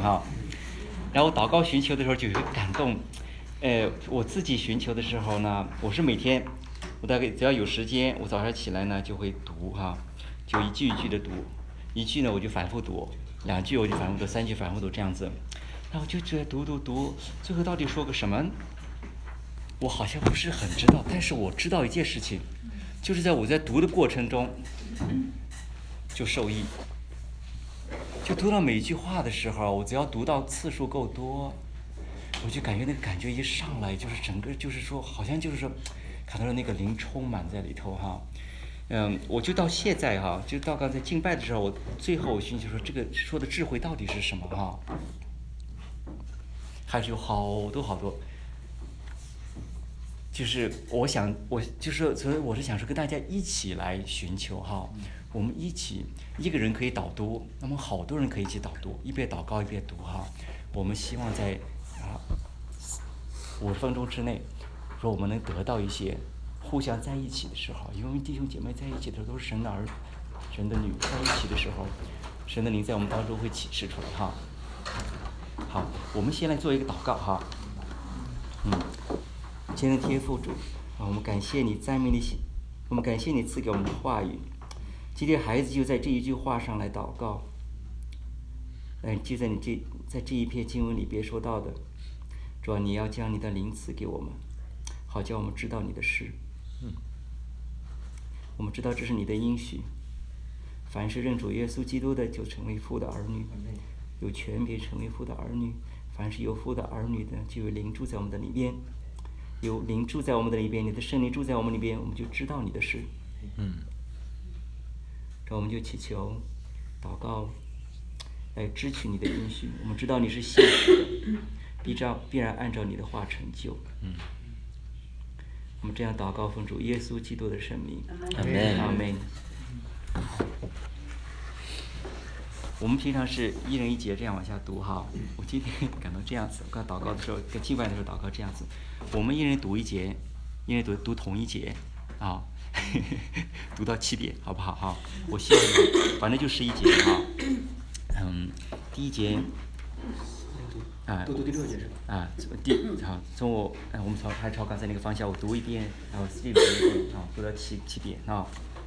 哈。然后祷告寻求的时候就有感动，我自己寻求的时候呢，我是每天，我大概只要有时间，我早上起来呢就会读哈，就一句一句的读，一句呢我就反复读，2句我就反复读，3句反复读这样子。然后就觉得读，最后到底说个什么，我好像不是很知道，但是我知道一件事情，就是在我在读的过程中就受益。就读到每一句话的时候，我只要读到次数够多，我就感觉那个感觉一上来，就是整个就是说，好像就是说，看到了那个灵充满在里头哈。我就到现在哈，就到刚才敬拜的时候，我最后我寻求说，这个说的智慧到底是什么哈？还是有好多，就是我就是所以我是想说跟大家一起来寻求哈。我们一起，一个人可以导读，那么好多人可以一起导读，一边祷告一边读哈。我们希望在50分钟之内，说我们能得到一些互相在一起的时候，因为弟兄姐妹在一起的时候都是神的儿女、神的女在一起的时候，神的灵在我们当中会启示出来哈。好，我们先来做一个祷告哈。亲爱的天父主我们感谢你赞美你，我们感谢你赐给我们的话语。今天孩子就在这一句话上来祷告，就在你在这一篇经文里边说到的，主啊，你要将你的灵赐给我们，好叫我们知道你的事。我们知道这是你的应许，凡是认主耶稣基督的，就成为父的儿女，有权柄成为父的儿女。凡是有父的儿女的，就有灵住在我们的里边，有灵住在我们的里边，你的圣灵住在我们里边，我们就知道你的事。这我们就祈求祷告来支取你的应许。我们知道你是信实的，必然按照你的话成就。我们这样祷告奉主耶稣基督的圣名，阿们。我们平常是一人一节这样往下读哈，我今天感到这样子，刚祷告的时候跟敬拜的时候祷告这样子，我们一人读一节，一人读同一节啊。读到7点，好不好哈？我希望你，反正就11节哈。第一节读第6节是吧？好，从我们还朝刚才那个方向，我读一遍，然后6节读到7点啊。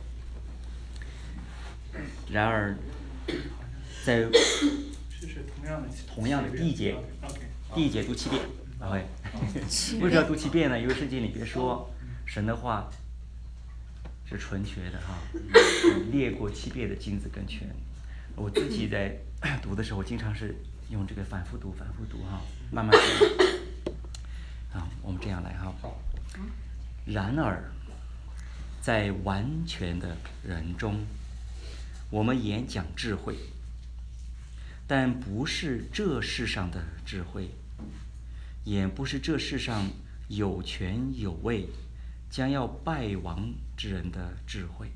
然而，在是同样的第一节读7遍，为什么要读7遍呢？因为圣经里边说，神的话是纯全的哈，列过7遍的金子更全。我自己在读的时候，我经常是用这个反复读哈，慢慢读。我们这样来哈。然而，在完全的人中，我们演讲智慧，但不是这世上的智慧，也不是这世上有权有位将要败亡之人的智慧。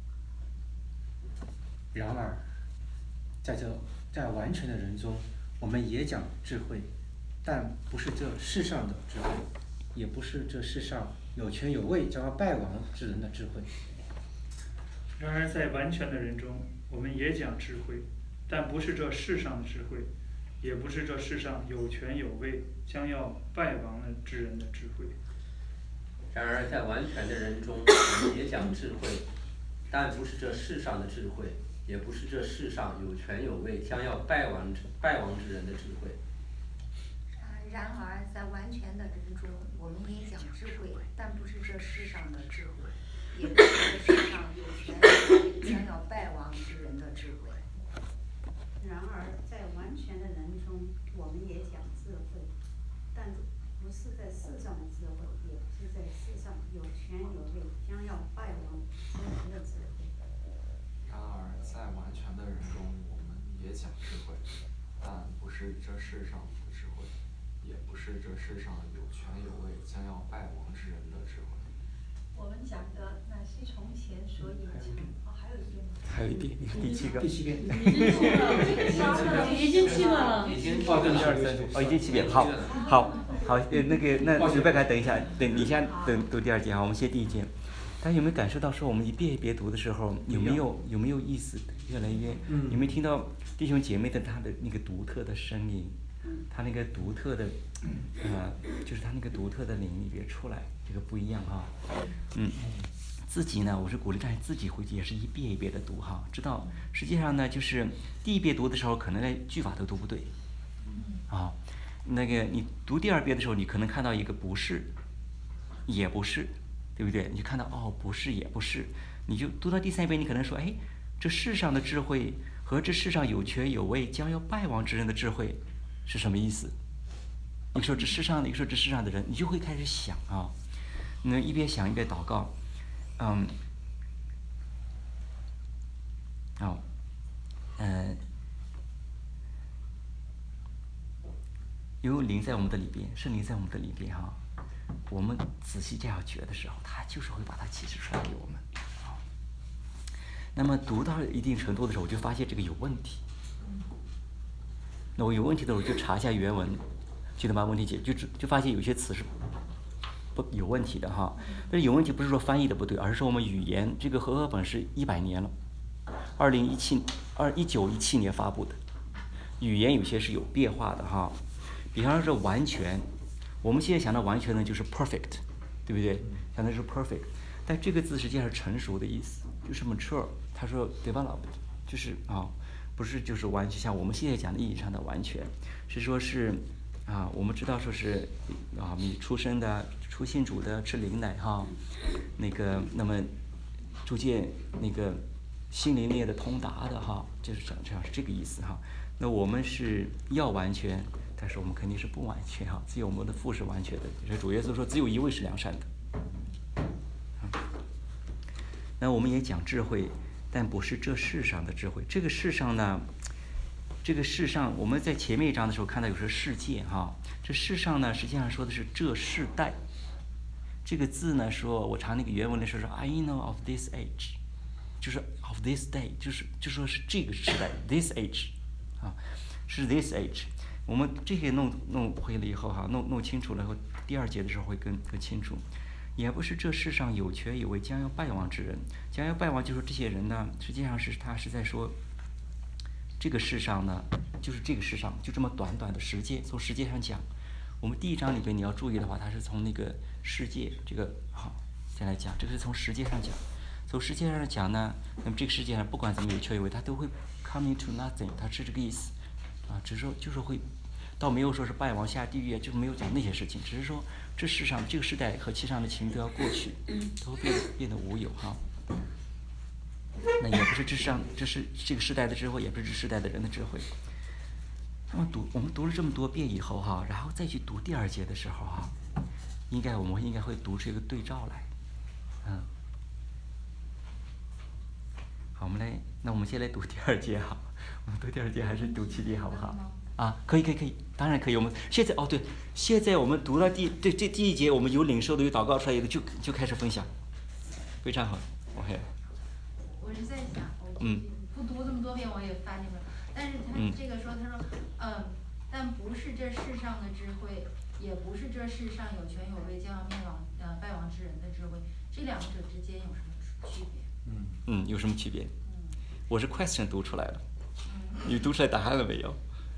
然而，在完全的人中，我们也讲智慧，但不是这世上的智慧，也不是这世上有权有位将要败亡之人的智慧。 然而，在完全的人中，我们也讲智慧，但不是这世上的智慧，也不是这世上有权有位将要败亡的之人的智慧。 然而，在完全的人中，我们也讲智慧，但不是这世上的智慧，也不是这世上有权有位将要败亡之人的智慧。 然而，在完全的人中，我们也讲智慧，但不是这世上的智慧，也不是这世上有权有位将要败亡之人的智慧。 然而，在完全的人中，我们也讲智慧，但不是在世上的智慧，也不是在世上有权有位将要败亡之人的智慧。 然而，在完全的人中，我们也讲智慧，但不是这世上的智慧，也不是这世上有权有位将要败亡之人的智慧。 我们讲的乃是从前所隐藏。 还有一遍，第7个。 第7遍。 已经7个了。 已经 7遍。好，那刘贝凯，等一下，你先读第2节哈，我们先第1节。大家有没有感受到说我们一遍一遍读的时候，有没有意思？ 越来越，有没有听到弟兄姐妹的他的那个独特的声音，他那个独特的，就是他那个独特的灵里边出来，这个不一样哈。自己呢，我是鼓励大家自己回去也是一遍一遍的读哈，知道实际上呢，就是第一遍读的时候，可能连句法都读不对，那个你读第二遍的时候，你可能看到一个不是，也不是，对不对？你就看到不是也不是，你就读到第三遍，你可能说，哎，这世上的智慧和这世上有权有位将要败亡之人的智慧是什么意思？一个说这世上的，一个说这世上的人，你就会开始想啊，那一边想一边祷告。有灵在我们的里边，圣灵在我们的里边哈，我们仔细这样觉的时候，他就是会把它启示出来给我们。那么读到一定程度的时候，我就发现这个有问题。那我有问题的时候，就查一下原文，就能把问题解决，就发现有些词是有问题的哈。但是有问题不是说翻译的不对，而是说我们语言这个和合本是100年了，1917年发布的，语言有些是有变化的哈。比方说完全，我们现在想到完全呢就是 perfect， 对不对？想的是 perfect， 但这个字实际上是成熟的意思，就是 mature。他说 developed， 就是不是就是完全像我们现在讲的意义上的完全，是说是我们知道说是你出生的、出信主的、吃灵奶哈，那个那么逐渐那个心灵列的通达的哈，就是这样是这个意思哈。那我们是要完全，但是我们肯定是不完全哈，只有我们的父是完全的。就是主耶稣说，只有一位是良善的。那我们也讲智慧，但不是这世上的智慧。这个世上呢，我们在前面一章的时候看到有说世界哈，这世上呢实际上说的是这世代。这个字呢说，我查那个原文的时候说 I know of this age， 就是 of this day， 就说是这个时代 this age， 是 this age。我们这些弄会了以后哈，弄清楚了以后，第2节的时候会更清楚。也不是这世上有权有位将要败亡之人，将要败亡就是这些人呢，实际上他是在说，这个世上呢，就是这个世上就这么短短的时间，从时间上讲，我们第1章里边你要注意的话，它是从那个世界这个先来讲，这个是从时间上讲，从时间上讲呢，那么这个世界上不管怎么有权有位，它都会 coming to nothing， 它是这个意思只是说就是会。倒没有说是败亡下地狱，就是没有讲那些事情，只是说这世上这个时代和其上的情都要过去，都变得无有哈。那也不是这是这个时代的智慧，也不是这时代的人的智慧。那么我们读了这么多遍以后哈，然后再去读第2节的时候哈，我们应该会读出一个对照来，好，那我们先来读第2节哈，我们读第2节还是读7节好不好？可以，当然可以。我们现在现在我们读到第1节，我们有领受的，有祷告出来的，就开始分享，非常好。OK。 我是在想，不读这么多遍我也翻这个，但是他这个说，他说，但不是这世上的智慧，也不是这世上有权有位将要败亡之人的智慧，这2者之间有什么区别？ 有什么区别？我是 question 读出来了，你读出来答案了没有？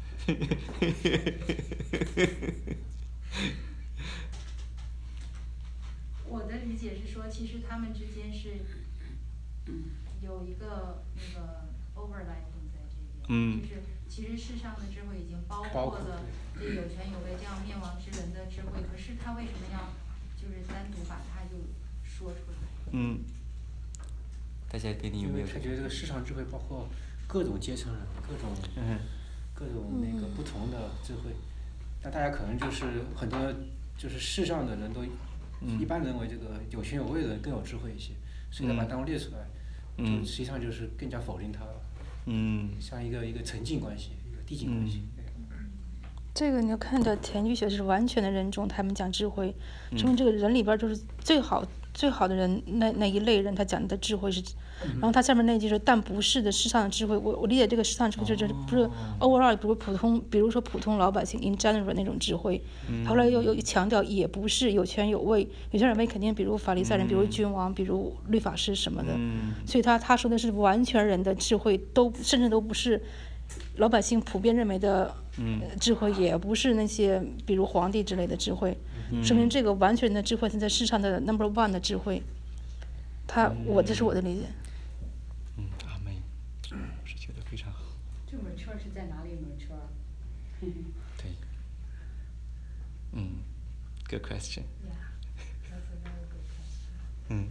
我的理解是说，其实他们之间是有一个那个 overlapping 在这边，就是其实世上的智慧已经包括了这有权有位这样灭亡之人的智慧，可是他为什么要就是单独把它就说出来？ 大家对你有没有？ 他觉得这个世上智慧包括各种阶层人，各种那个不同的智慧，那大家可能就是很多就是世上的人都一般认为这个有权有位的人更有智慧一些，所以他把单独列出来，就实际上就是更加否定他了，像一个层进关系，一个递进关系。 这个你要看着田居学是完全的人中，他们讲智慧，说明这个人里边就是最好最好的人那一类人，他讲的智慧是，然后他下面那句是但不是的世上的智慧，我理解这个世上智慧就是不是 overall， 比如说普通老百姓 in general 那种智慧，后来又强调也不是有权有位，有权有位肯定比如法利赛人，比如君王，比如律法师什么的，所以他说的是完全人的智慧，甚至都不是老百姓普遍认为的智慧，也不是那些比如皇帝之类的智慧，说明这个完全人的智慧是在世上的 number one 的智慧。这是我的理解。 阿妹，我是觉得非常好。 这mature是在哪里mature？ 对。Good question. Yeah, that's a very good question.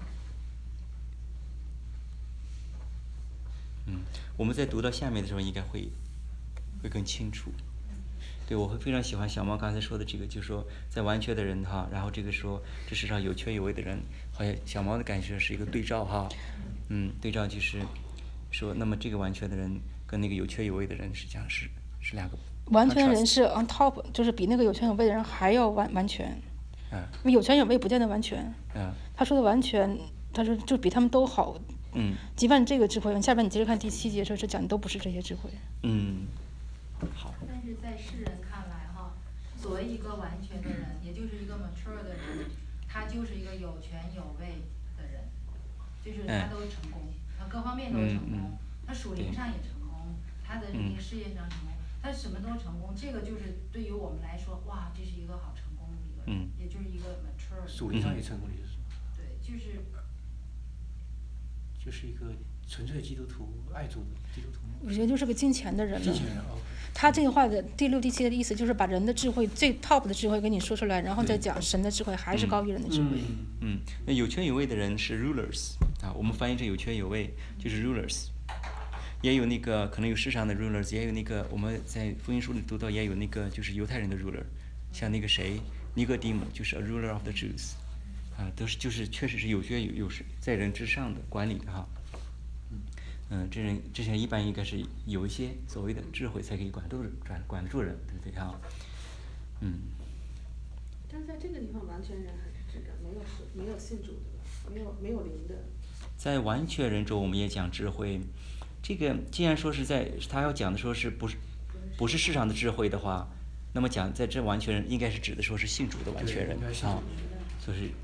我们在读到下面的时候，应该会更清楚。对，我会非常喜欢小猫刚才说的这个，就是说在完全的人哈，然后这个说这世上有权有位的人，好像小猫的感觉是一个对照哈，对照就是说，那么这个完全的人跟那个有权有位的人实际上是两个。 完全的人是 on top， 就是比那个有权有位的人还要完全。有权有位不见得完全。他说的完全，他说就比他们都好。即便这个智慧，下边你接着看第7节的时候，是讲的都不是这些智慧。 好。 但是在世人看来哈，作为一个完全的人，也就是一个 mature 的人，他就是一个有权有位的人，就是他都成功，他各方面都成功，他属灵上也成功，他的这个事业上成功，他什么都成功。这个就是对于我们来说，哇，这是一个好成功的一个人，也就是一个 mature 的人。 属灵上也成功的意思。 对， 就是一个纯粹基督徒，爱主的基督徒。 我觉得就是个敬虔的人了。 敬虔人他这个话的第6、第7的意思就是把人的智慧最 top 的智慧给你说出来，然后再讲神的智慧还是高于人的智慧。 那有权有位的人是 rulers 我们翻译成有权有位就是 rulers， 也有那个可能有世上的 rulers， 也有那个我们在福音书里读到也有那个就是犹太人的 ruler， 像那个谁尼哥底母就是 a ruler of the Jews， 都是就是确实是有权有在人之上的管理的哈。这些一般应该是有一些所谓的智慧才可以管住人，对不对哈？ 但是在这个地方，完全人还是指的没有信主的，没有灵的。 在完全人中，我们也讲智慧。这个既然说是他要讲的说是不是世上的智慧的话，那么讲在这完全人应该是指的说是信主的完全人啊，所以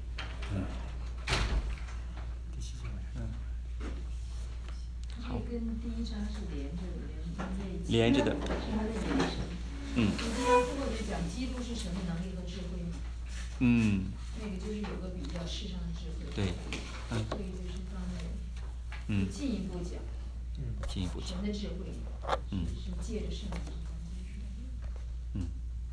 这跟第1章是连着的。 是它的延伸。第1章最后就讲基督是神的能力和智慧嘛。那个就是有个比较世上的智慧。 对。 所以就是放在进一步讲。神的智慧。是借着圣灵。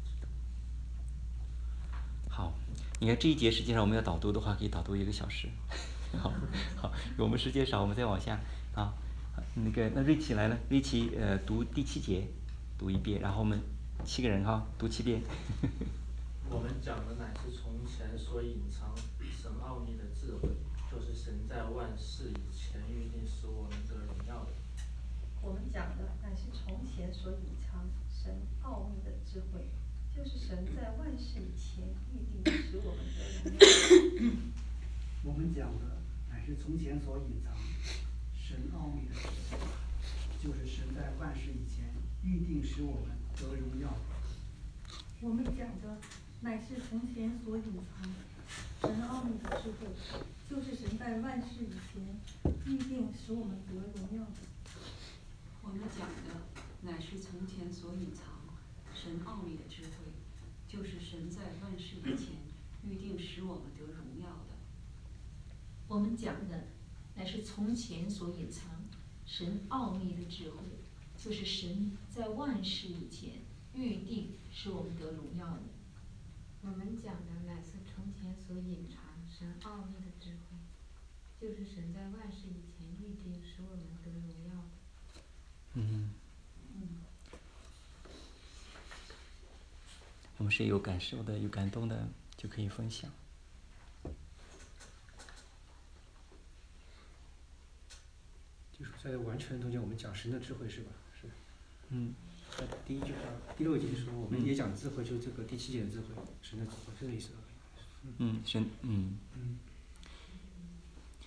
好，你看这一节实际上我们要导读的话，可以导读1个小时。好，我们时间少，我们再往下啊。那瑞奇来了，瑞奇读第7节，读1遍，然后我们7个人哈读7遍。 我们讲的乃是从前所隐藏神奥秘的智慧，就是神在万事以前预定使我们得荣耀的。 我们讲的乃是从前所隐藏神奥秘的智慧，就是神在万事以前预定使我们得荣耀的。 我们讲的乃是从前所隐藏神奥秘的智慧，就是神在万事以前预定使我们得荣耀。 我们讲的乃是从前所隐藏神奥秘的智慧，就是神在万事以前预定使我们得荣耀的。 我们讲的乃是从前所隐藏神奥秘的智慧，就是神在万事以前预定使我们得荣耀的。 我们讲的乃是从前所隐藏神奥秘的智慧，就是神在万事以前预定使我们得荣耀的。 我们讲的乃是从前所隐藏神奥秘的智慧，就是神在万事以前预定使我们得荣耀的。 我们谁有感受的、有感动的，就可以分享。 就是在完全中间，我们讲神的智慧是吧？是。在第1句话、第6节的时候，我们也讲智慧，就是这个第7节的智慧，神的智慧，这个意思。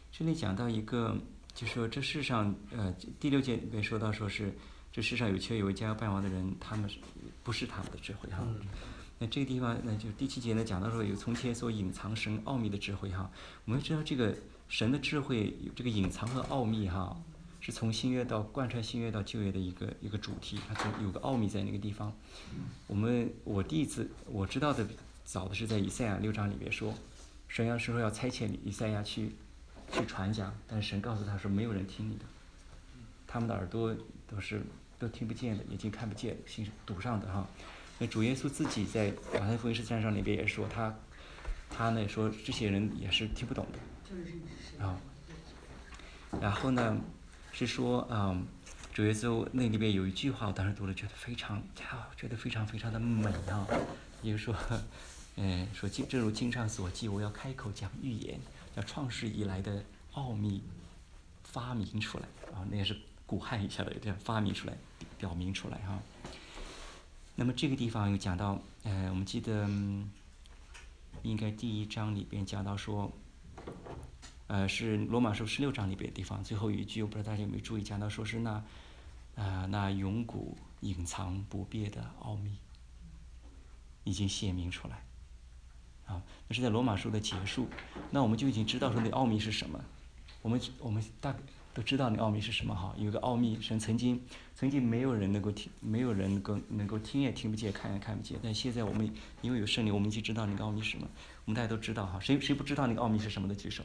这里讲到一个，就说这世上，第6节里面说到说是这世上有缺有位将要败亡的人，他们不是他们的智慧哈。那这个地方，那就第7节呢讲到说有从前所隐藏神奥秘的智慧哈。我们知道这个神的智慧有这个隐藏和奥秘哈，是从新约到贯穿新约到旧约的一个主题，它有个奥秘在那个地方。我第一次我知道的早的是在以赛亚6章里面说，神要说要差遣以赛亚去传讲，但是神告诉他说没有人听你的，他们的耳朵都听不见的，眼睛看不见的，心是堵上的哈。那主耶稣自己在马太福音13章里边也说他呢说这些人也是听不懂的啊。然后呢是说主耶稣那里边有一句话我当时读了觉得非常非常的美啊，也就是说说正如经上所记，我要开口讲预言，要创世以来的奥秘发明出来啊，那也是古汉一下的这样发明出来表明出来哈。那么这个地方又讲到我们记得应该第1章里边讲到说是罗马书16章里边的地方最后一句，我不知道大家有没有注意，讲到说是那永古隐藏不变的奥秘已经显明出来啊，那是在罗马书的结束。那我们就已经知道说那奥秘是什么，我们大概都知道那奥秘是什么哈。有个奥秘，神曾经没有人能够听，没有人能够听也听不见，看也看不见。但现在我们因为有圣灵，我们已经知道那个奥秘是什么。我们大家都知道哈，谁不知道那个奥秘是什么的举手。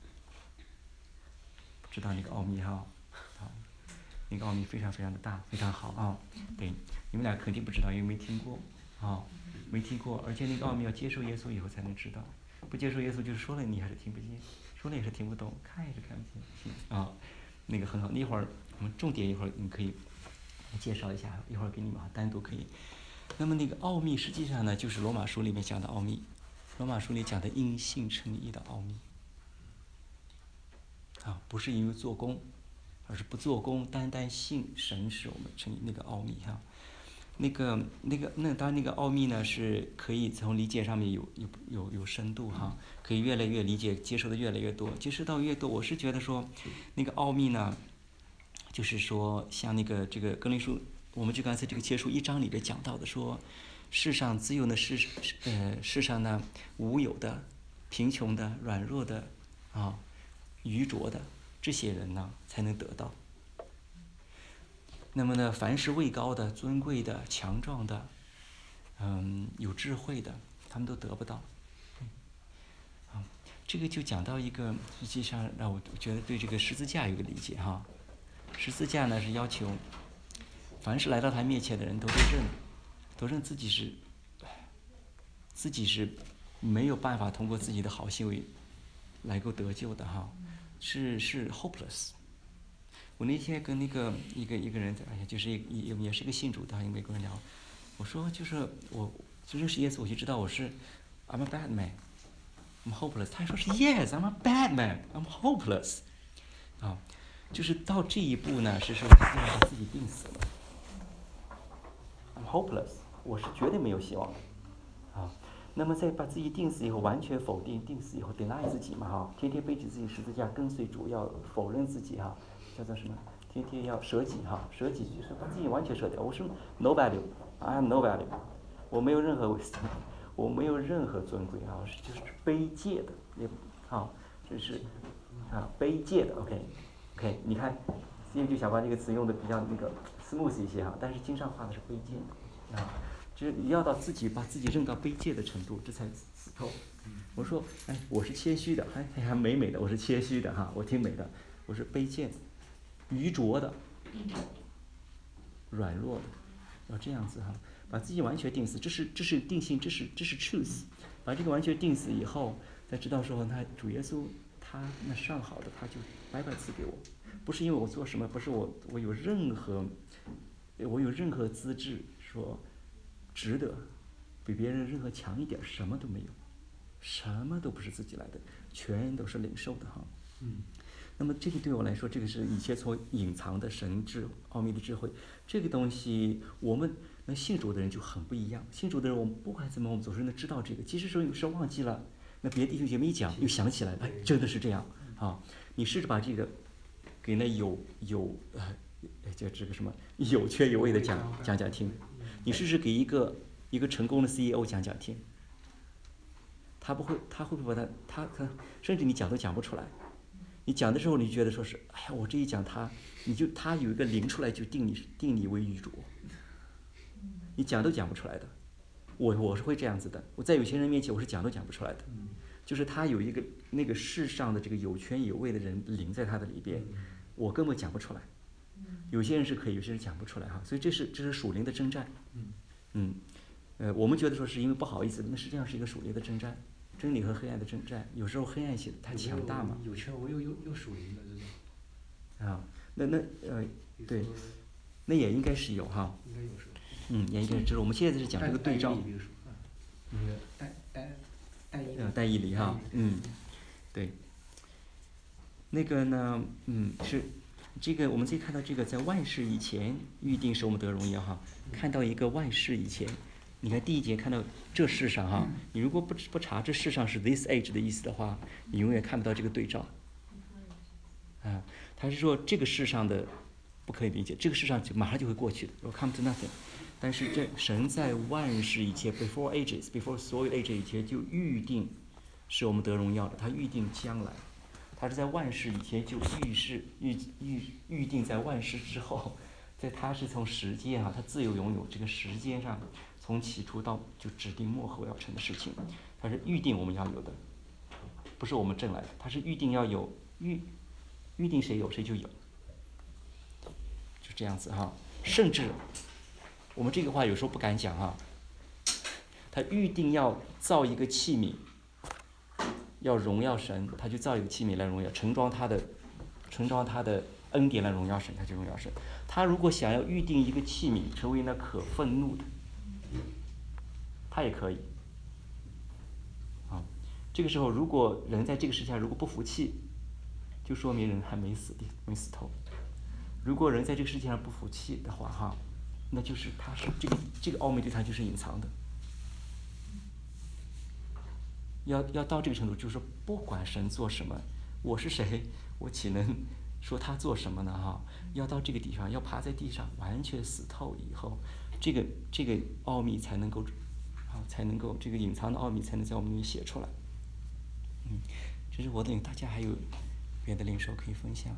不知道那个奥秘哈，那个奥秘非常非常的大，非常好啊。对，你们俩肯定不知道，因为没听过啊，没听过。而且那个奥秘要接受耶稣以后才能知道，不接受耶稣就是说了你还是听不见，说了也是听不懂，看也是看不见啊。那个很好，一会儿我们重点一会儿你可以介绍一下，一会儿给你们单独可以。那么那个奥秘实际上呢，就是罗马书里面讲的奥秘，罗马书里讲的因信称义的奥秘啊，不是因为做工，而是不做工，单单信神是我们称义那个奥秘哈。那当然那个奥秘呢是可以从理解上面有深度哈，可以越来越理解，接受的越来越多，接受到越多。我是觉得说那个奥秘呢，就是说像这个哥林书，我们就刚才这个结束1章里边讲到的说，世上只有呢世上呢无有的、贫穷的、软弱的啊、愚拙的这些人呢才能得到。那么呢，凡是位高的、尊贵的、强壮的，有智慧的，他们都得不到。这个就讲到一个，实际上让我觉得对这个十字架有个理解哈。十字架呢是要求，凡是来到他面前的人都认自己是没有办法通过自己的好行为来够得救的哈，是 hopeless。我那天跟那个一个人在，就是也是一个信主的一个美国人聊，我说就是我就认识耶稣，我就知道我是 I'm a bad man, I'm hopeless。他说是 Yes, I'm a bad man, I'm hopeless。啊，就是到这一步呢，是说他要把自己定死了。I'm hopeless， 我是绝对没有希望的。啊，那么在把自己定死以后，完全否定，定死以后 deny 自己嘛哈，天天背起自己十字架跟随主，要否认自己哈。叫做什么？天天要舍己哈，舍己就是把自己完全舍掉。我是 no value，I am no value， 我没有任何尊贵啊，就是卑贱的，也好，就是卑贱的。OK， 你看，今天就想把这个词用的比较那个 smooth 一些哈，但是经上画的是卑贱的啊，就是你要到把自己扔到卑贱的程度，这才死透。我说，我是谦虚的，还美的，我是谦虚的哈，我挺美的，我是卑贱的。愚拙的、软弱的，要这样子哈，把自己完全定死，这是定性，这是 truth。把这个完全定死以后，才知道说，他主耶稣他那上好的，他就白白赐给我，不是因为我做什么，不是我有任何资质说值得比别人任何强一点，什么都没有，什么都不是自己来的，全都是领受的哈。那么这个对我来说，这个是以前所隐藏的神智奥秘的智慧，这个东西我们那信主的人就很不一样。信主的人，我们不管怎么，我们总是能知道这个。即使说有时候忘记了，那别的弟兄姐妹一讲，又想起来了，真的是这样哈。你试着把这个给那叫这个什么有缺有位的讲听，你试试给一个成功的 CEO 讲听，他会不会把他甚至你讲都讲不出来。你讲的时候，你觉得说是，哎呀，我这一讲他有一个灵出来就定你为女主，你讲都讲不出来的。我是会这样子的，我在有些人面前我是讲都讲不出来的，就是他有一个那个世上的这个有权有位的人灵在他的里边，我根本讲不出来。有些人是可以，有些人讲不出来哈，所以这是属灵的征战。我们觉得说是因为不好意思，那实际上是一个属灵的征战。真理和黑暗的征战，有时候黑暗性太强大嘛。 有权又属灵的这种。 啊，对，那也应该是有哈。 应该有是吧？ 也应该是，就是我们现在是讲这个对照。 比如说但以理哈，对。那个呢，是这个我们可以看到这个在万事以前预定使我们得荣耀哈，看到一个万事以前。你看第一节看到这世上哈，你如果不查这世上是 this age 的意思的话，你永远看不到这个对照。他是说这个世上的不可以理解，这个世上就马上就会过去的 ，will come to nothing。但是这神在万事以前 before ages，before 所有 age 以前就预定是我们得荣耀的，他预定将来，他是在万事以前就预定在万事之后，他是从时间他自由拥有这个时间上。从起初到就指定末后要成的事情，它是预定我们要有的，不是我们挣来的，它是预定要有，预定谁有谁就有，就这样子哈。甚至我们这个话有时候不敢讲哈，他预定要造一个器皿，要荣耀神，他就造一个器皿来荣耀，盛装他的恩典来荣耀神，他就荣耀神。他如果想要预定一个器皿成为那可愤怒的。他也可以，这个时候如果人在这个世界上如果不服气，就说明人还没死透。如果人在这个世界上不服气的话那就是他是这个奥秘对他就是隐藏的。要到这个程度，就是说不管神做什么，我是谁，我岂能说他做什么呢要到这个地方，要趴在地上完全死透以后。这个奥秘才能够这个隐藏的奥秘才能在我们里面写出来。这是我等大家还有别的领受可以分享。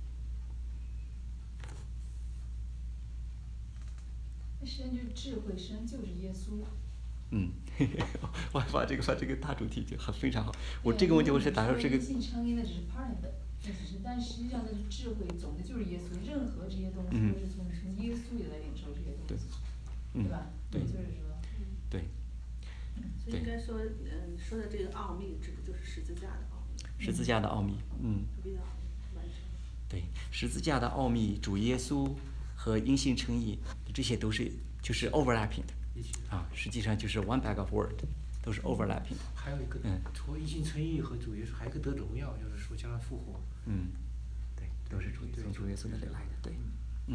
神就是智慧，神就是耶稣。 我把这个大主题就非常好。我这个问题我是打入这个。 信称义那只是 part of it，但实际上那是智慧，总的就是耶稣。任何这些东西都是从耶稣里来领受这些东西。对吧？ 对， 就是说， 对。 所以应该说，说的这个奥秘，指的就是十字架的奥秘。 十字架的奥秘， 比较完整。 对，十字架的奥秘，主耶稣和因信称义，这些都是就是 overlapping 的实际上就是 one bag of word， 都是 overlapping 的。 还有一个，除了因信称义和主耶稣，还有一个得荣耀，就是说将来复活。 对，都是从主耶稣那里来的，对，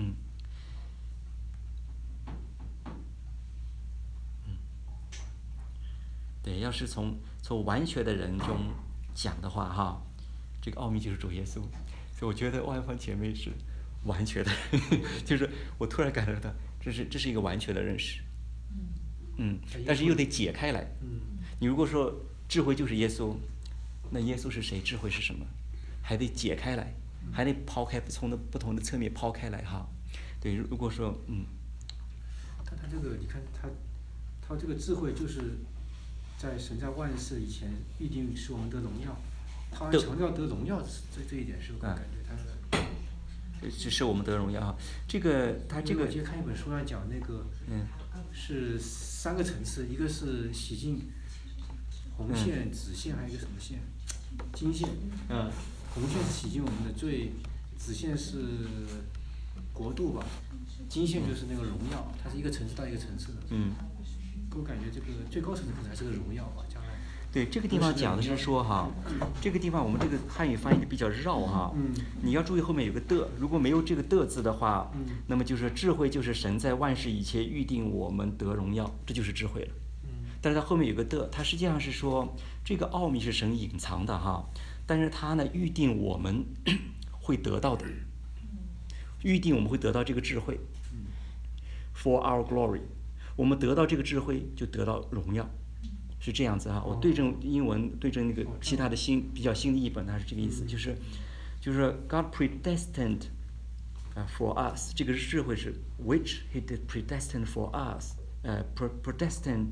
对，要是从完全的人中讲的话这个奥秘就是主耶稣，所以我觉得万芳姐妹是完全的，就是我突然感觉到这是一个完全的认识，但是又得解开来，你如果说智慧就是耶稣，那耶稣是谁？智慧是什么？还得解开来，还得抛开从不同的侧面抛开来对，如果说他这个你看他这个智慧就是在神在万事以前预定使我们得荣耀，他还强调得荣耀这一点，是我感觉他这是我们得荣耀这个他这个。 我今天看一本书上讲那个是3个层次，一个是洗净红线、紫线，还有一个什么线？金线。红线是洗净我们的罪，紫线是国度吧，金线就是那个荣耀，它是一个层次到一个层次的。我感觉这个最高层次可能还是个荣耀吧，将来。 对，这个地方讲的是说这个地方我们这个汉语翻译的比较绕你要注意后面有个的，如果没有这个的字的话，那么就是智慧就是神在万事以前预定我们得荣耀，这就是智慧了。但是它后面有个的，它实际上是说这个奥秘是神隐藏的但是他呢预定我们会得到的，预定我们会得到这个智慧。For our glory， 我们得到这个智慧就得到荣耀，是这样子啊。我对正英文对正那个其他的比较新的译本，它是这个意思，就是 God predestined for us， 这个智慧是 which He did predestined for us， predestined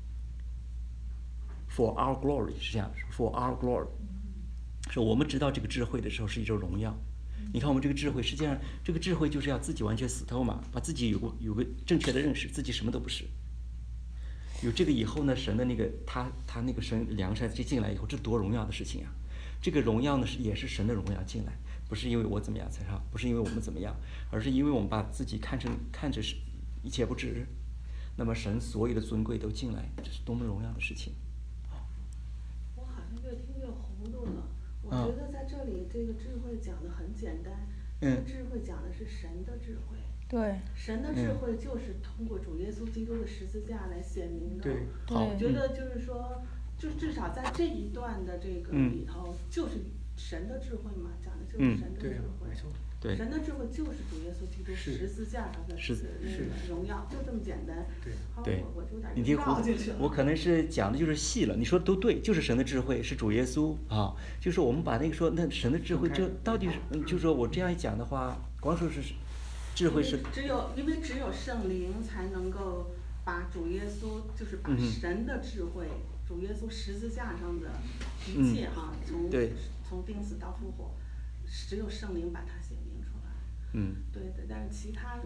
for our glory， 是这样 ，for our glory， 是我们知道这个智慧的时候是一种荣耀。你看我们这个智慧，实际上这个智慧就是要自己完全死透嘛，把自己有个正确的认识，自己什么都不是。有这个以后呢，神的那个他那个神良善这进来以后，这多荣耀的事情啊！这个荣耀呢也是神的荣耀进来，不是因为我怎么样才好，不是因为我们怎么样，而是因为我们把自己看着是一切不值，那么神所有的尊贵都进来，这是多么荣耀的事情！ 我好像越听越糊涂了。我觉得在这里这个智慧讲的很简单，这个智慧讲的是神的智慧。 对， 神的智慧就是通过主耶稣基督的十字架来显明的。 对， 我觉得就是说，就至少在这一段的这个里头，就是神的智慧嘛，讲的就是神的智慧。 没错。 对， 神的智慧就是主耶稣基督十字架上的那个荣耀，就这么简单。 对， 我就有点你这绕进去了。 我可能是讲的就是细了，你说的都对，就是神的智慧是主耶稣啊，就是我们把那个说那神的智慧这到底是，就是说我这样一讲的话，光说是智慧是因为只有圣灵才能够把主耶稣，就是把神的智慧，主耶稣十字架上的一切哈，从钉死到复活，只有圣灵把它显明出来。对，但是其他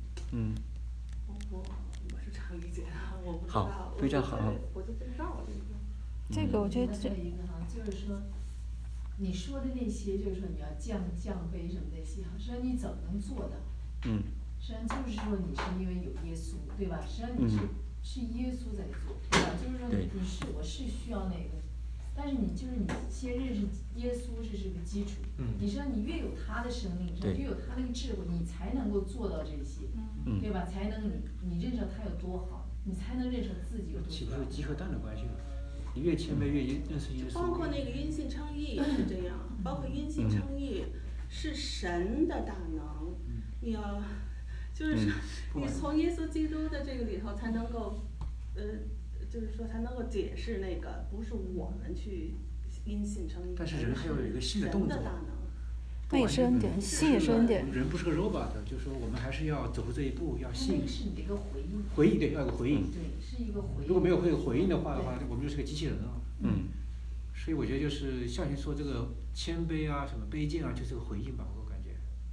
我是这样理解的，我不知道。 好，非常好。 我就被绕了这个我觉得这一个哈，就是说，你说的那些，就是说你要降杯什么那些哈，实际上你怎么能做到？实际上就是说你是因为有耶稣，对吧？实际上你是耶稣在做，对吧？就是说我是需要那个，但是你先认识耶稣是个基础。你实际上你越有他的生命，越有他那个智慧，你才能够做到这些，对吧？才能你认识到他有多好，你才能认识到自己有多好。 岂不是鸡和蛋的关系吗？你越谦卑越认识耶稣。 包括那个因信称义也是这样，包括因信称义是神的大能，你要就是你从耶稣基督的这个里头才能够，就是说才能够解释那个不是我们去因信称义， 但是人还有一个新的动作。 那也是恩典，信也是恩典。 人不是个 robot， 就是说我们还是要走出这一步，要信。 那是你的一个回应。 回应对，要有个回应。 对，是一个回应。 如果没有回应的话，我们就是个机器人了。所以我觉得就是像你说这个谦卑啊，什么卑贱啊，就是个回应吧，我感觉。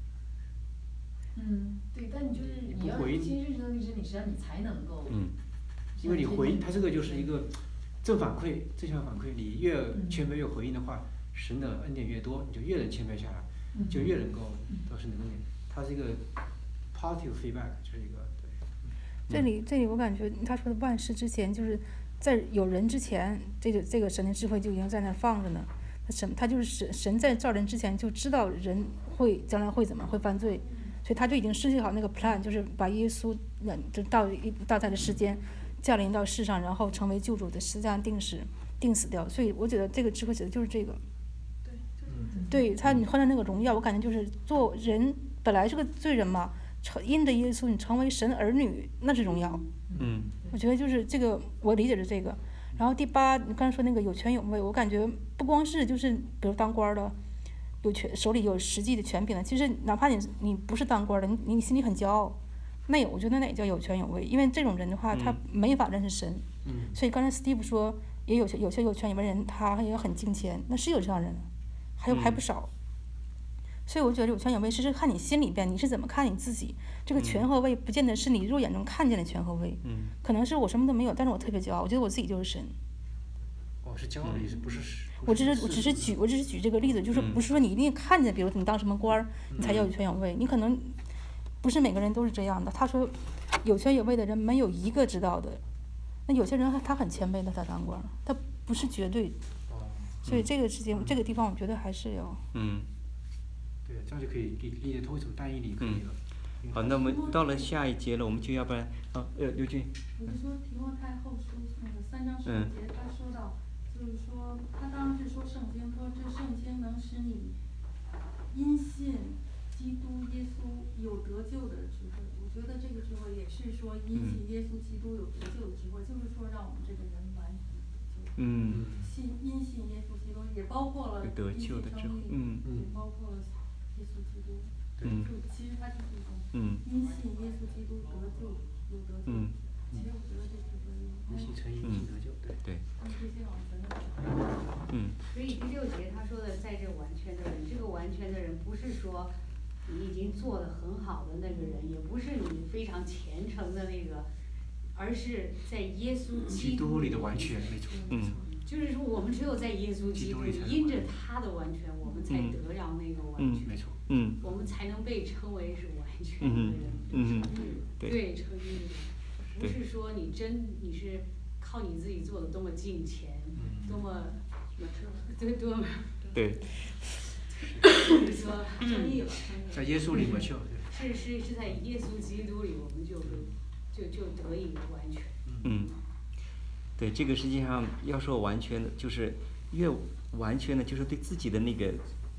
对，但你就是你要先认识到那个真理，实际上你才能够。 因为你回应，它这个就是一个正反馈，正向反馈。你越谦卑越回应的话，神的恩典越多，你就越能谦卑下来，就越能够得神的恩典。它是一个 positive feedback， 就是一个对。 这里我感觉他说的万事之前，就是在有人之前，这个神的智慧就已经在那放着呢。他就是神在造人之前就知道人将来会怎么会犯罪。所以他就已经设计好那个 plan， 就是把耶稣就到他的时间降临到世上，然后成为救主的十字架定死掉。所以我觉得这个智慧指的就是这个。对他，你换成那个荣耀，我感觉就是做人本来是个罪人嘛，因着耶稣你成为神儿女，那是荣耀。我觉得就是这个，我理解是这个。然后第8，你刚才说那个有权有位，我感觉不光是就是比如当官的。手里有实际的权柄的，其实哪怕你不是当官的，你心里很骄傲，我觉得那也叫有权有位，因为这种人的话，他没法认识神。所以刚才 Steve 说，也有些有权有位人，他也很敬虔，那是有这样人，还不少。所以我觉得有权有位是看你心里边你是怎么看你自己，这个权和位不见得是你肉眼中看见的权和位，可能是我什么都没有，但是我特别骄傲，我觉得我自己就是神。 是骄傲的意思，不是。 我只是举这个例子，就是不是说你一定看见，比如你当什么官你才叫有权有位，你可能不是每个人都是这样的。他说有权有位的人没有一个知道的，那有些人他很谦卑的，他当官，他不是绝对。所以这个这个地方，我觉得还是要。 对，这样就可以理解透一种单一理可以了。 好，那么到了下一节了，我们就要不然刘军。 我就说提摩太后书那个3章15节，他说到。 就是说，他当时是说圣经说这圣经能使你因信基督耶稣有得救的智慧。我觉得这个智慧也是说因信耶稣基督有得救的智慧，就是说让我们这个人完全得救。因信耶稣基督也包括了因信称义，也包括了耶稣基督。就其实它就是一种因信耶稣基督得救有得救。其实我觉得这是个因信称义，因信得救，对。 这些往神的所以第6节他说的在这完全的人，这个完全的人不是说你已经做得很好的那个人，也不是你非常虔诚的那个，而是在耶稣基督里的完全，没错。 就是说我们只有在耶稣基督里，因着他的完全，我们才得着那个完全。 没错。 我们才能被称为是完全的人。对，称义的人，不是说你是靠你自己做的多么敬虔，多么多么。 对。 就是说称义了， 在耶稣里面是在耶稣基督里，我们就得以完全。 对，这个实际上要说完全的，就是越完全的，就是对自己的那个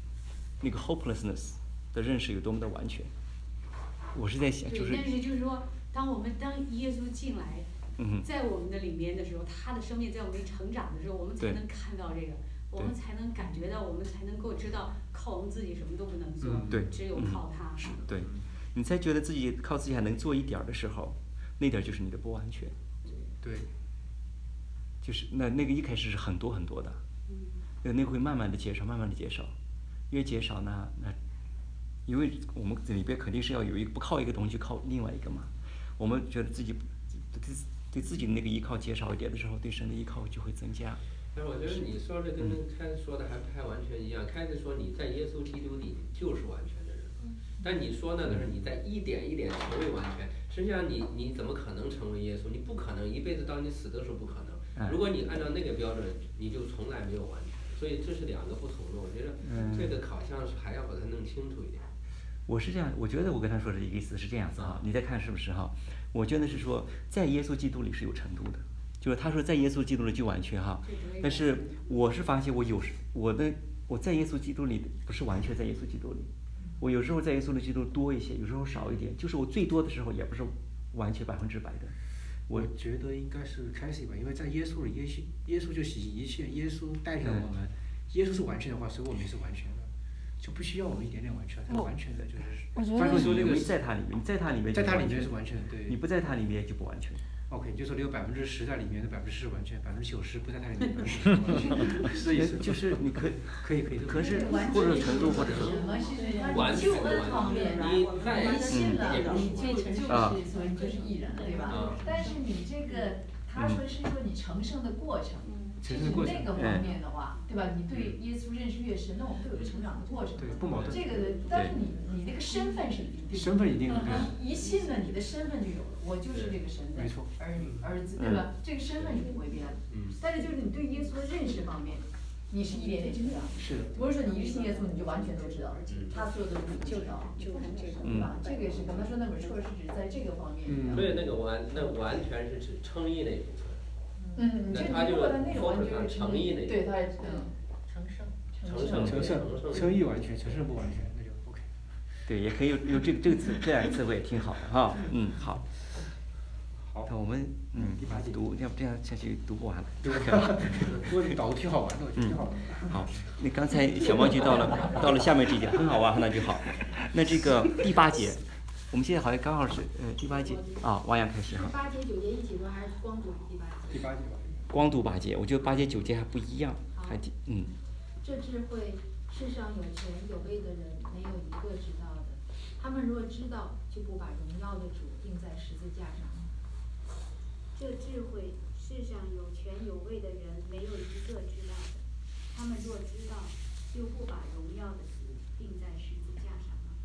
hopelessness 的认识有多么的完全。我是在想，就是。 但是就是说，当耶稣进来，在我们的里面的时候，他的生命在我们成长的时候，我们才能看到这个，我们才能感觉到，我们才能够知道，靠我们自己什么都不能做，只有靠他。 对，你才觉得自己靠自己还能做一点的时候，那点就是你的不完全。 对。 就是那个一开始是很多很多的，那个会慢慢的减少，慢慢的减少，越减少呢，那因为我们里边肯定是要有不靠一个东西，靠另外一个嘛。我们觉得自己对自己的那个依靠减少一点的时候，对神的依靠就会增加。 但是我觉得你说这跟开始说的还不太完全一样。开始说你在耶稣基督里就是完全的人，但你说呢，是你在一点一点成为完全。实际上你怎么可能成为耶稣？你不可能一辈子到你死的时候不可能。如果你按照那个标准，你就从来没有完全。所以这是两个不同的。我觉得这个好像是还要把它弄清楚一点。 我是这样，我觉得我跟他说的意思是这样子哈，你再看是不是哈？我觉得是说在耶稣基督里是有程度的，就是他说在耶稣基督里就完全哈，但是我是发现我在耶稣基督里不是完全在耶稣基督里，我有时候在耶稣基督多一些，有时候少一点，就是我最多的时候也不是完全100%的。 我觉得应该是开始吧，因为在耶稣里，耶稣就洗净一切，耶稣代替了我们，耶稣是完全的话，所以我们也是完全的，就不需要我们一点点完全，他是完全的，就是。 我觉得说那个在他里面，在他里面是完全的，对。 你不在他里面就不完全。 OK， 就说你有10%在里面，那10%完全，90%不在他里面，10%是意思。 就是你可以，可是或者程度或者救恩方面，你信了，你就是所以就是义人了，对吧？但是你这个他说是说你成圣的过程。就是那个方面的话，对吧？你对耶稣认识越深，那我们都有个成长的过程。 对，不矛盾。 这个，但是你那个身份是一定的。 身份一定的。 一信了，你的身份就有了，我就是这个神的儿子，对吧？这个身份是不会变的。但是就是你对耶稣的认识方面，你是一点点知道。 是的。 不是说你一信耶稣你就完全都知道，他说的你知道，对吧？这个是刚才说那本书是指在这个方面。 所以那完全是指称义那部分。 那他就诚意那对，他诚意完全，诚实不完全，那就 OK。 对，也可以用这样词汇也挺好的哈。好。好。那我们读，要不这样下去读不完了。 对。我导的挺好玩的，我觉得挺好玩。 好，那刚才小毛菊到了下面这一节，很好玩，那就好。那这个第8节。我们现在好像刚好是第8节啊，王阳开始哈。 8节9节一起读还是光读第8节？ 第8节吧。 光读8节，我觉得8节9节还不一样， 这智慧，世上有权有位的人没有一个知道的，他们若知道，就不把荣耀的主钉在十字架上。 这智慧，世上有权有位的人没有一个知道的，他们若知道，就不把荣耀的主钉在十字架上了。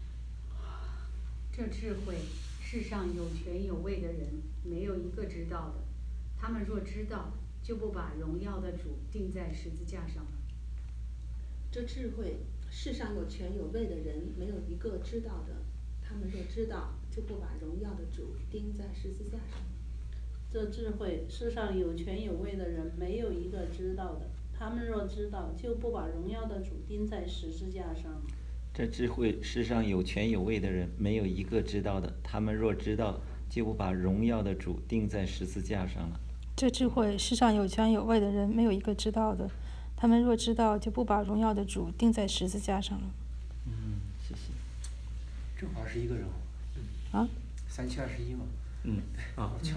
这智慧，世上有权有位的人没有一个知道的，他们若知道，就不把荣耀的主钉在十字架上了。 这智慧，世上有权有位的人没有一个知道的，他们若知道，就不把荣耀的主钉在十字架上了。 这智慧，世上有权有位的人没有一个知道的。他们若知道，就不把荣耀的主钉在十字架上。 这智慧，世上有权有位的人没有一个知道的。他们若知道，就不把荣耀的主钉在十字架上了。 这智慧，世上有权有位的人没有一个知道的。他们若知道，就不把荣耀的主钉在十字架上了。 谢谢。正好是一个人。 啊 ？3721嘛。 好巧。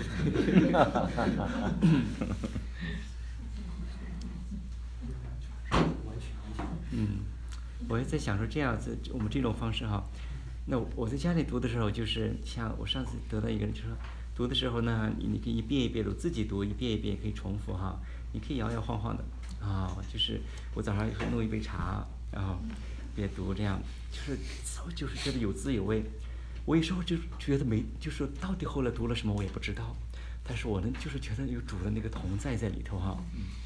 我也在想说这样子，我们这种方式哈，那我在家里读的时候，就是像我上次得到一个人就说，读的时候呢，你可以一遍一遍读，自己读一遍一遍可以重复哈，你可以摇摇晃晃的就是我早上弄一杯茶，然后别读这样，就是觉得有滋有味。我有时候就觉得就是到底后来读了什么我也不知道，但是我呢就是觉得有主的那个同在在里头哈。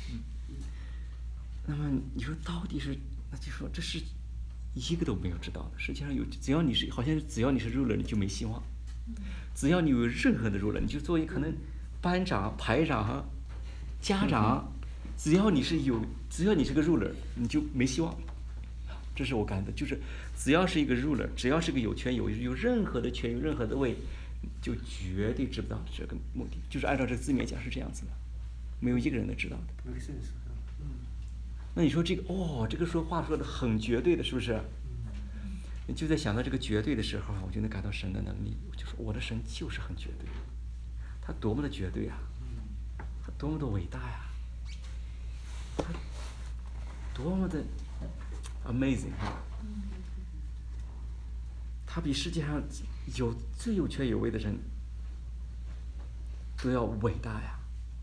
那么你说到底是，那就说这是一个都没有知道的。实际上只要你是入了，你就没希望。只要你有任何的入了，你就作为可能班长、排长、家长，只要你是个入了，你就没希望。这是我感的，就是只要是一个ruler，只要是个有权有任何的权有任何的位，就绝对知不到这个目的。就是按照这个字面讲是这样子的，没有一个人能知道的。那你说这个说话说的很绝对的，是不是？你就在想到这个绝对的时候，我就能感到神的能力。我就说我的神就是很绝对，他多么的绝对啊，他多么的伟大呀，他多么的amazing 他比世界上最有权有位的人都要伟大呀！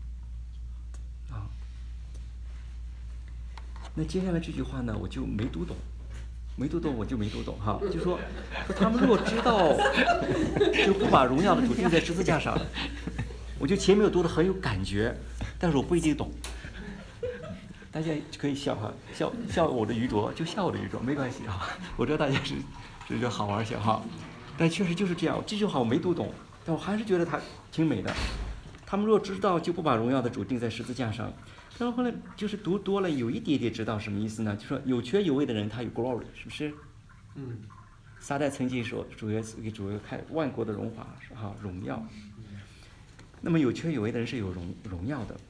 那接下来这句话呢，我就没读懂我就没读懂哈，就说他们若知道，就不把荣耀的主钉在十字架上。我就前面有读的很有感觉，但是我不一定懂。大家可以笑哈，笑我的愚拙，就笑我的愚拙，没关系哈。我知道大家是好玩笑哈，但确实就是这样。这句话我没读懂，但我还是觉得它挺美的。他们若知道，就不把荣耀的主钉在十字架上。然后后来就是读多了，有一点点知道什么意思呢？就说有权有位的人他有 glory， 是不是？撒旦曾经说主耶稣给主耶看万国的荣华荣耀。那么有权有位的人是有荣耀的，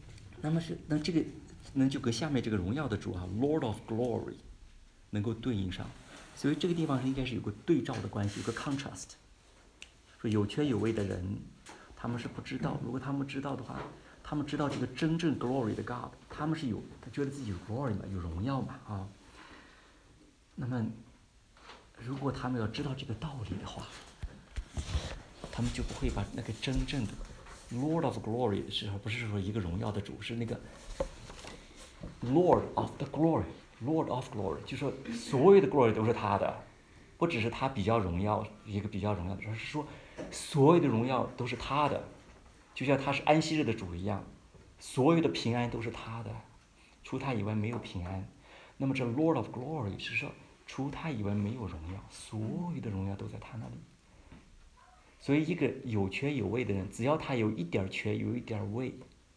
那就跟下面这个荣耀的主Lord of Glory 能够对应上，所以这个地方应该是有个对照的关系，有个 contrast。说有权有位的人，他们是不知道，如果他们知道的话，他们知道这个真正 glory 的 God， 他觉得自己有 glory 嘛，有荣耀嘛那么如果他们要知道这个道理的话，他们就不会把那个真正的 Lord of Glory 的时候，不是说一个荣耀的主，是那个 Lord of the Glory，Lord of Glory， 就说所有的 glory 都是他的，不只是他比较荣耀，一个比较荣耀的，而是说所有的荣耀都是他的，就像他是安息日的主一样，所有的平安都是他的，除他以外没有平安。那么这 Lord of Glory 是说除他以外没有荣耀，所有的荣耀都在他那里。所以一个有权有位的人，只要他有一点权有一点位，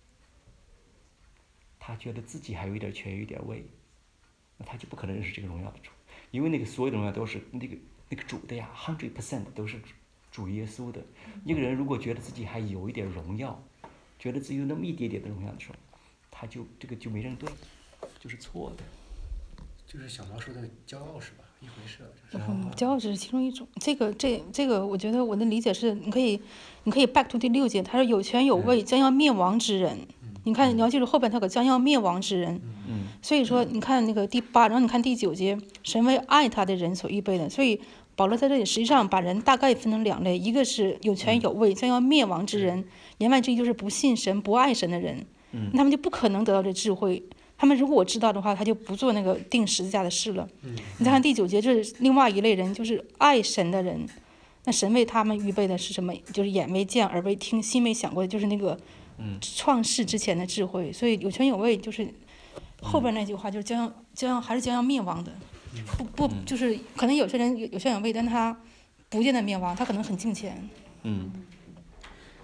他觉得自己还有一点权有一点位，那他就不可能认识这个荣耀的主，因为那个所有的荣耀都是那个主的呀 ，100% 都是主耶稣的。一个人如果觉得自己还有一点荣耀，觉得自己有那么一点点的荣耀的时候，他就这个就没认对，就是错的。 就是小毛说的骄傲是吧？一回事。 骄傲只是其中一种。这个，我觉得我的理解是，你可以 back to 第6节，他说有权有位将要灭亡之人。你看，你要记住后边他有个将要灭亡之人。所以说，你看那个第8，然后你看第9节，神为爱他的人所预备的。所以保罗在这里实际上把人大概分成2类，一个是有权有位将要灭亡之人，言外之意就是不信神、不爱神的人，他们就不可能得到这智慧。他们如果我知道的话，他就不做那个钉十字架的事了。你再看第9节，就是另外一类人，就是爱神的人。那神为他们预备的是什么？就是眼未见，耳未听，心没想过的，就是那个创世之前的智慧。所以有权有位就是后边那句话，就是将要灭亡的。不，就是可能有些人有权有位，但他不见得灭亡，他可能很敬虔。 其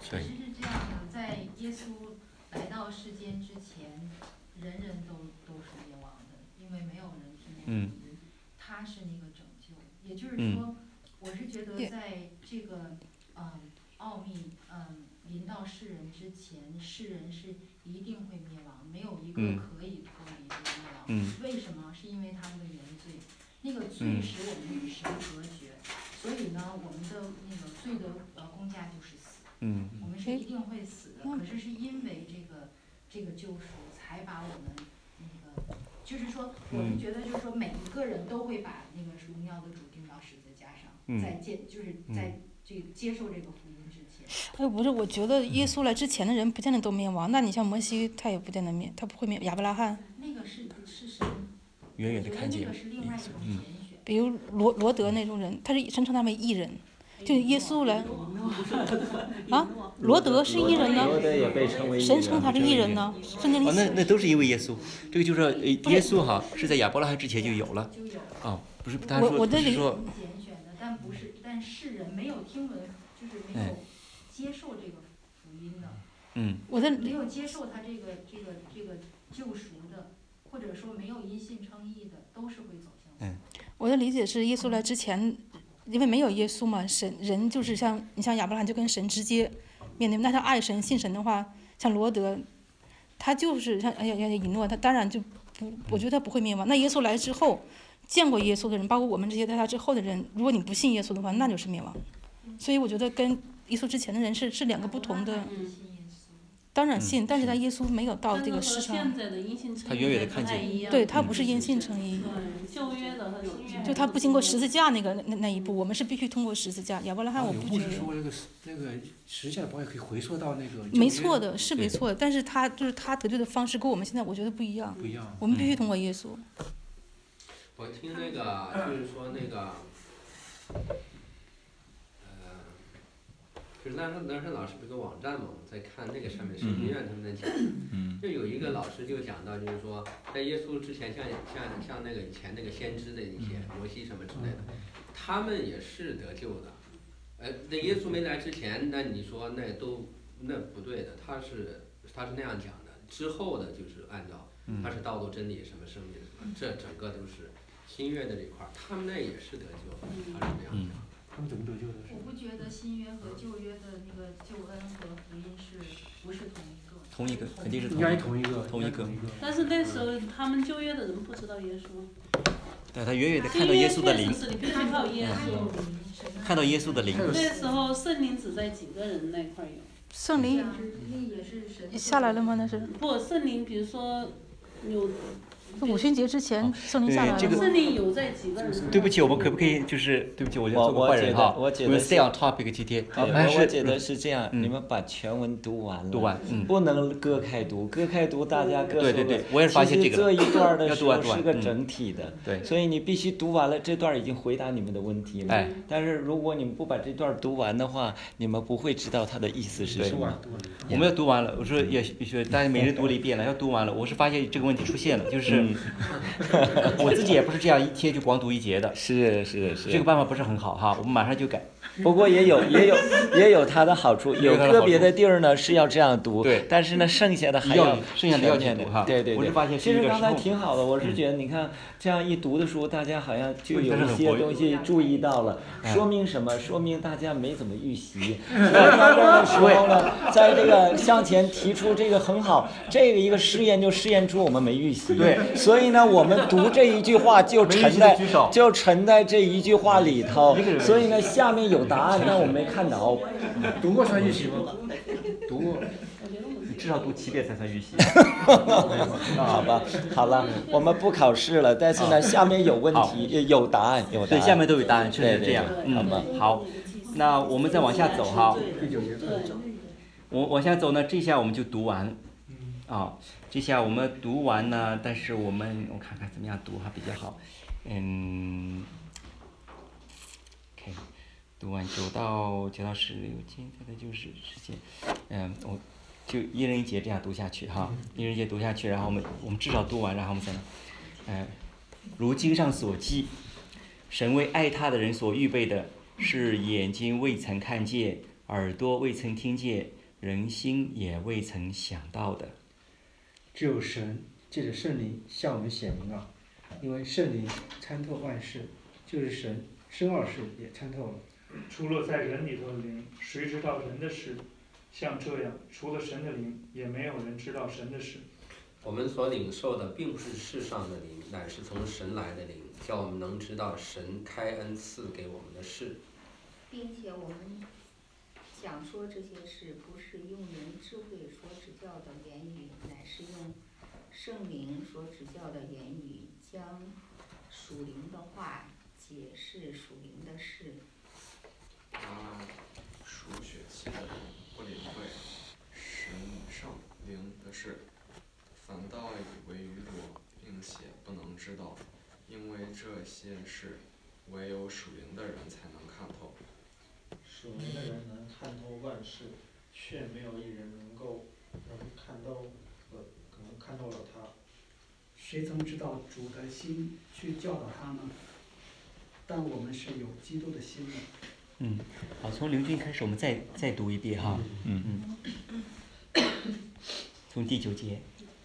对。 其实是这样的，在耶稣来到世间之前，人人都是灭亡的，因为没有人听见福音，他是那个拯救。也就是说，我是觉得在这个奥秘临到世人之前，世人是一定会灭亡，没有一个可以脱离这个灭亡。为什么？是因为他们的原罪，那个罪使我们与神隔绝，所以呢，我们的那个罪的工价就是死。我们是一定会死的。可是因为这个救赎，才把我们那个，就是说，我是觉得就是说，每一个人都会把那个荣耀的主钉到十字架上，就是在这个接受这个福音之前。 不是，我觉得耶稣来之前的人不见得都灭亡。那你像摩西，他也不见得灭，他不会灭。亚伯拉罕。 那个是神。 远远的看见。 那个是另外一种拣选。 比如罗德那种人，他是声称他为义人。就耶稣来啊，罗德是义人呢，神称他是义人呢，圣经里写。 那都是因为耶稣，这个就是耶稣哈是在亚伯拉罕之前就有了。不是他说是说。 拣选的，但世人没有听闻，就是没有接受这个福音的。没有接受他这个救赎的，或者说没有因信称义的，都是会走向死。 我的理解是，耶稣来之前。因为没有耶稣嘛，人就是你像亚伯拉罕就跟神直接面对。那他爱神信神的话，像罗德，他就是像以诺，他当然就不，我觉得他不会灭亡。那耶稣来之后，见过耶稣的人，包括我们这些在他之后的人，如果你不信耶稣的话，那就是灭亡。所以我觉得跟耶稣之前的人是两个不同的。当然信，但是他耶稣没有到这个世上。 他远远的看见。 对，他不是因信称义。 旧约的和新约。 就他不经过十字架那一步，我们是必须通过十字架。亚伯拉罕我不觉得。 说那个十字架的宝也可以回溯到那个。 没错的，是没错的，但是他得罪的方式跟我们现在我觉得不一样。 不一样。 我们必须通过耶稣。 我听那个就是说那个。就是南山老师不是个网站嘛，我在看那个上面神学院他们在讲，就有一个老师就讲到，就是说在耶稣之前，像那个以前那个先知的一些摩西什么之类的，他们也是得救的。那耶稣没来之前，那你说那不对的，他是那样讲的。之后的就是按照他是道路真理什么生命什么，这整个都是新约的这块，他们那也是得救的，他是这样讲。 他们怎么得救的？ 我不觉得新约和旧约的那个救恩和福音不是同一个。 同一个，肯定是应该同一个。 但是那时候他们旧约的人不知道耶稣。 对，他远远的看到耶稣的灵。看到耶稣的灵。 那时候圣灵只在几个人那块有。 圣灵下来了吗？那是。 不，圣灵比如说有。 五旬节之前，圣灵下来了。 圣灵有在几个人？ 对不起，我们可不可以就是对不起，我就做个坏人哈。 我觉得 stay on topic 今天。 我觉得是这样，你们把全文读完了。不能割开读，割开读大家各说各。 对，我也发现这个。 这一段的时候是个整体的，对，所以你必须读完了，这段已经回答你们的问题了。但是如果你们不把这段读完的话，你们不会知道它的意思是什么。 我们要读完了，我说也许大家每人读了一遍了，要读完了。我是发现这个问题出现了，就是。我自己也不是这样一天就光读一节的， 是， 这个办法不是很好哈，我们马上就改。 不过也有它的好处，有个别的地儿呢是要这样读， 对， 但是呢剩下的还要全读哈。 对， 我是发现其实刚才挺好的，我是觉得你看这样一读的书，大家好像就有一些东西注意到了，说明什么？说明大家没怎么预习。大家的时候呢，在这个向前提出这个很好，这个一个试验就试验出我们没预习。 对， 所以呢，我们读这一句话就沉在这一句话里头，所以呢，下面有答案，但我没看着。 读过算预习吗？读过。 你至少读7遍才算预习。 好吧，好了，我们不考试了，但是呢，下面有问题，有答案， 对，下面都有答案，确实是这样。 好吧， 好，那我们再往下走哈。我往下走呢，这下我们就读完。这下我们读完呢，但是我看看怎么样读哈比较好。OK， 读完9到16，精彩的就是时间。我就一人一节这样读下去哈，一人一节读下去，然后我们至少读完，然后我们才能，如经上所记，神为爱他的人所预备的，是眼睛未曾看见，耳朵未曾听见， 人心也未曾想到的。 只有神借着圣灵向我们显明了，因为圣灵参透万事，就是神深奥事也参透了。 除了在人里头的灵，谁知道人的事？像这样，除了神的灵，也没有人知道神的事。 我们所领受的并不是世上的灵，乃是从神来的灵，叫我们能知道神开恩赐给我们的事。 并且我们讲说这些事，不是用人智慧所指教的言语，乃是用圣灵所指教的言语，将属灵的话解释属灵的事。 然而，属血气的人不领会神圣灵的事，反倒以为愚拙，并且不能知道，因为这些事唯有属灵的人才能看透。 属灵的人能看透万事，却没有一人能看透了他。 谁曾知道主的心去教导他呢？但我们是有基督的心的。 好，从刘军开始，我们再读一遍哈。从第9节。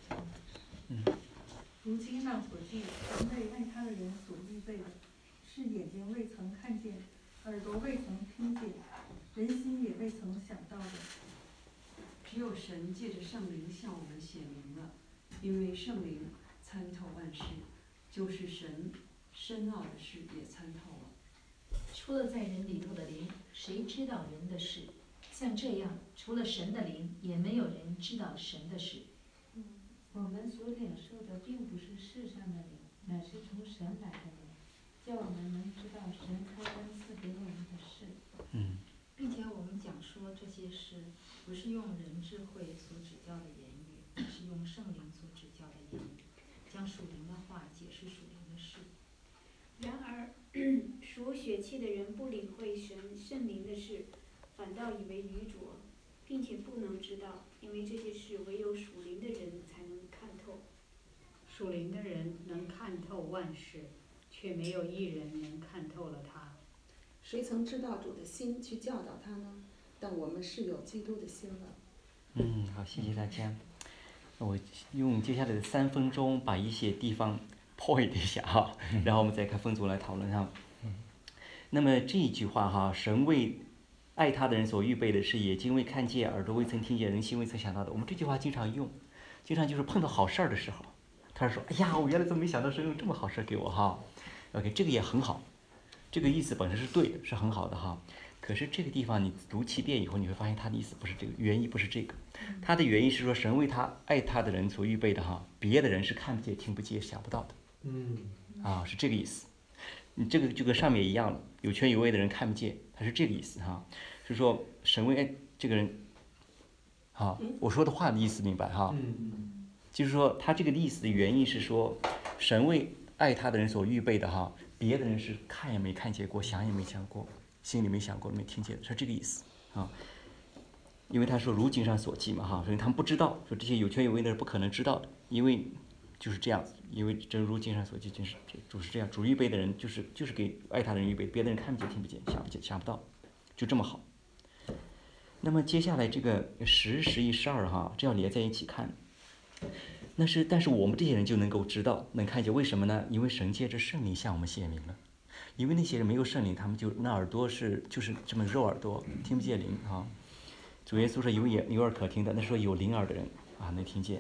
如经上所记，神为爱他的人所预备的，是眼睛未曾看见，耳朵未曾听见，人心也未曾想到的。 只有神借着圣灵向我们显明了，因为圣灵参透万事，就是神深奥的事也参透了。 除了在人里头的灵，谁知道人的事？像这样，除了神的灵，也没有人知道神的事。 我们所领受的并不是世上的灵，乃是从神来的灵，叫我们能知道神开恩赐给我们的事。 并且我们讲说这些事，不是用人智慧所指教的言语，而是用圣灵所指教的言语，将属灵的话解释属灵的事。 然而，属血气的人不领会圣灵的事，反倒以为愚拙，并且不能知道，因为这些事唯有属灵的人才能看透。 属灵的人能看透万事，却没有一人能看透了他。 谁曾知道主的心去教导他呢？但我们是有基督的心了。 好，谢谢大家。我用接下来的3分钟把一些地方point一下哈，然后我们再看分组来讨论哈。那么这一句话哈，神为爱他的人所预备的是眼睛未看见，耳朵未曾听见，人心未曾想到的。我们这句话经常用，经常就是碰到好事儿的时候，他说：“哎呀，我原来怎么没想到神用这么好事给我哈 ？”OK， 这个也很好，这个意思本身是对的，是很好的哈。可是这个地方你读7遍以后，你会发现他的意思不是这个，原意不是这个，他的原意是说神为他爱他的人所预备的哈，别的人是看不见、听不见、想不到的。是这个意思。你这个就跟上面一样了，有权有位的人看不见，他是这个意思哈，是说神为爱这个人，我说的话的意思明白哈？就是说他这个意思的原意是说，神为爱他的人所预备的哈，别的人是看也没看见过，想也没想过，心里没想过，没听见，是这个意思啊。因为他说如经上所记嘛哈，所以他们不知道，说这些有权有位的人不可能知道的，因为就是这样子，因为正如经上所记，就是主是这样，主预备的人就是给爱他的人预备，别的人看不见、听不见、想不到，就这么好。那么接下来这个10、11、12哈，这要连在一起看。但是我们这些人就能够知道、能看见，为什么呢？因为神借着圣灵向我们显明了。因为那些人没有圣灵，他们就那耳朵就是这么肉耳朵，听不见灵哈。主耶稣说有耳可听的，那时候有灵耳的人能听见。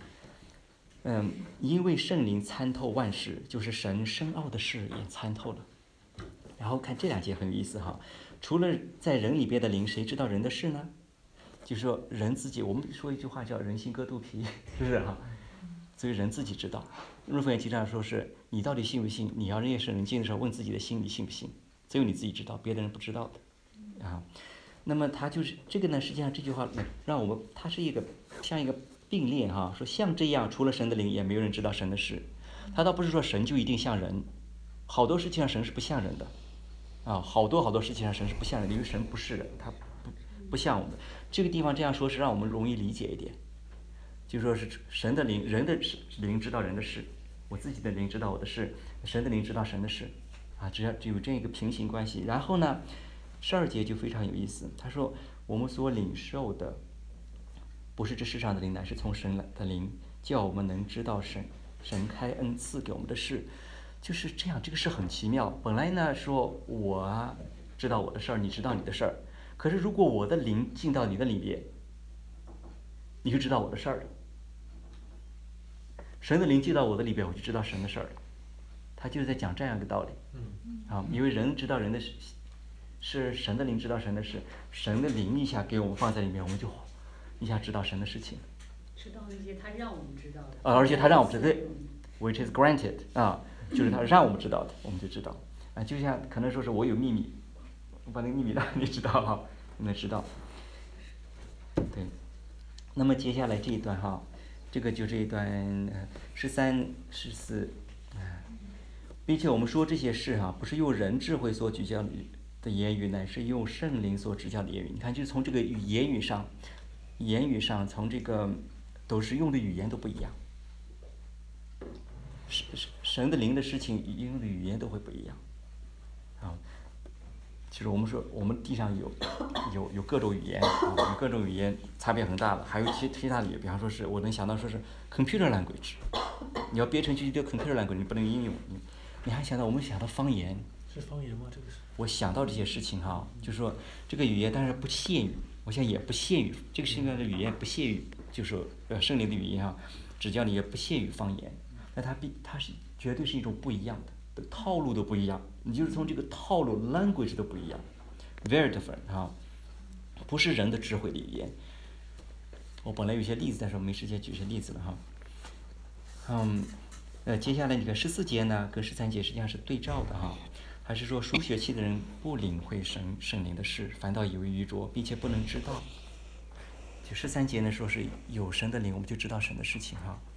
因为圣灵参透万事，就是神深奥的事也参透了。然后看这2节很有意思哈，除了在人里边的灵，谁知道人的事呢？就是说人自己，我们说一句话叫人心隔肚皮，是不是哈？所以人自己知道。若弗言经上说是你到底信不信？你要认识人经的时候，问自己的心，你信不信？只有你自己知道，别的人不知道的啊。那么他就是这个呢，实际上这句话让我们，它是一个像一个并列哈，说像这样，除了神的灵，也没有人知道神的事。他倒不是说神就一定像人，好多事情上神是不像人的好多事情上神是不像人的，因为神不是人，他不像我们。这个地方这样说是让我们容易理解一点，就说是神的灵，人的灵知道人的事，我自己的灵知道我的事，神的灵知道神的事只有这个平行关系。然后呢，12节就非常有意思，他说我们所领受的不是这世上的灵，乃是从神来的灵，叫我们能知道神开恩赐给我们的事。就是这样，这个事很奇妙。本来呢说我知道我的事儿，你知道你的事儿，可是如果我的灵进到你的里边，你就知道我的事儿了。神的灵进到我的里边，我就知道神的事儿了。他就是在讲这样一个道理。因为人知道人的事，是神的灵知道神的事，神的灵一下给我们放在里面，我们就一下知道神的事情。 知道那些他让我们知道的。 而且他让我们知道 ，which is granted 就是他让我们知道的，我们就知道。就像可能说是我有秘密，我把那个秘密让你知道你能知道。对。那么接下来这一段这个就这一段13、14。并且我们说这些事不是用人智慧所举教的言语，乃是用圣灵所指教的言语。你看，就是从这个言语上，从这个都是用的语言都不一样。神的灵的事情用的语言都会不一样。其实我们说我们地上有各种语言有各种语言差别很大的，还有其他的语言，比方说是我能想到说是 computer language， 你要编程去叫 computer language， 你不能应用。你还想到我们想到方言？ 是方言吗？这个是。我想到这些事情就是说这个语言当然不限于，我想也不限于这个现在的语言不限于，就是圣灵的语言指教你也不限于方言，那它是绝对是一种不一样的套路都不一样，你就是从这个套路 language 都不一样 ，very different 不是人的智慧的语言。我本来有些例子，但是我没时间举些例子了接下来你看14节呢，跟13节实际上是对照的还是说属血气的人不领会圣灵的事，反倒以为愚拙，并且不能知道。就13节呢说是有神的灵，我们就知道神的事情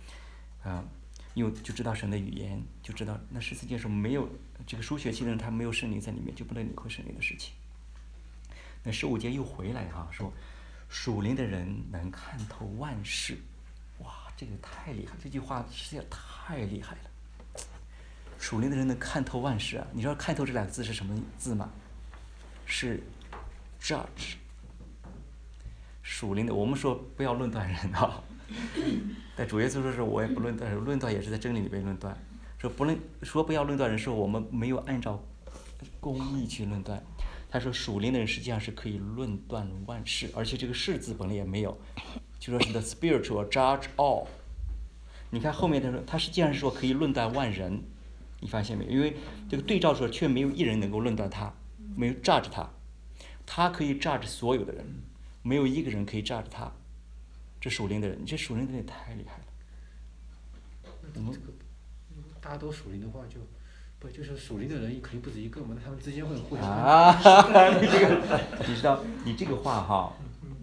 就知道神的语言，就知道。那14节说没有这个属血气的人，他没有圣灵在里面，就不能领会圣灵的事情。那15节又回来说属灵的人能看透万事。哇，这个太厉害，这句话实在太厉害了。属灵的人能看透万事你知道看透这两个字是什么字吗？是 judge。属灵的，我们说不要论断人但主耶稣说是我也不论断人，论断也是在真理里边论断。说不要论断人，说我们没有按照公义去论断。他说属灵的人实际上是可以论断万事，而且这个事字本来也没有，就说是 the spiritual judge all。你看后面他说他实际上是说可以论断万人，你发现没有？因为这个对照说却没有一人能够论断他，没有 judge 他，他可以 judge 所有的人，没有一个人可以 judge 他。这属灵的人，这属灵的人也太厉害了。 大家都属灵的话就是属灵的人肯定不止一个嘛，那他们之间会互相你知道你这个话